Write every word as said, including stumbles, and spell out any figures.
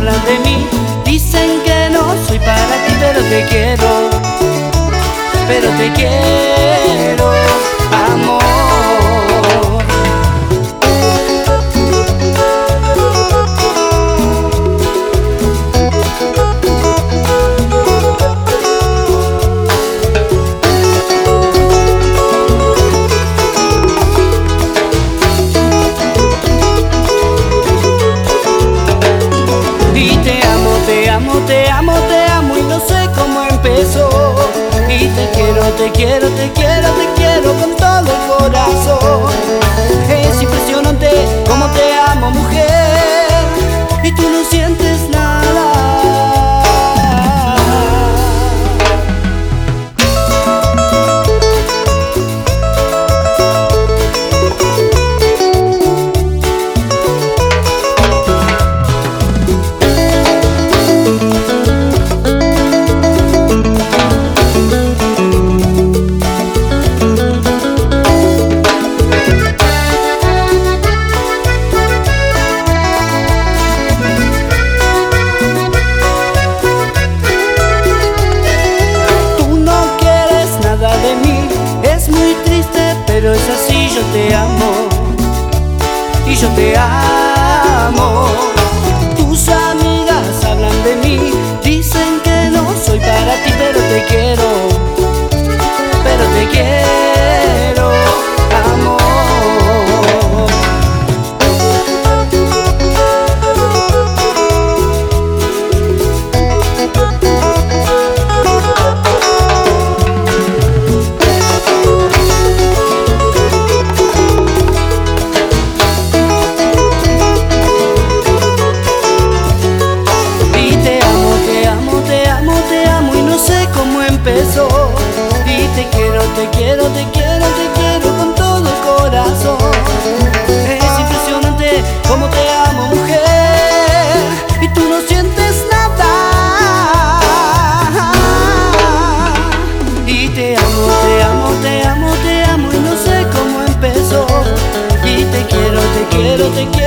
hablan de mí, dicen que no soy para ti, pero te quiero, pero te quiero, amor. Te amo, te amo, te amo y no sé cómo empezó. Y te quiero, te quiero, te quiero, te quiero con todo el corazón. Es impresionante cómo te amo, mujer, y tú no sientes nada. Pero es así, yo te amo y yo te amo. Tus amigas hablan de mí, dicen que no soy para ti, pero te quiero, pero te quiero, amor. Empezó. Y te quiero, te quiero, te quiero, te quiero con todo el corazón. Es impresionante cómo te amo, mujer, y tú no sientes nada. Y te amo, te amo, te amo, te amo y no sé cómo empezó. Y te quiero, te quiero, te quiero.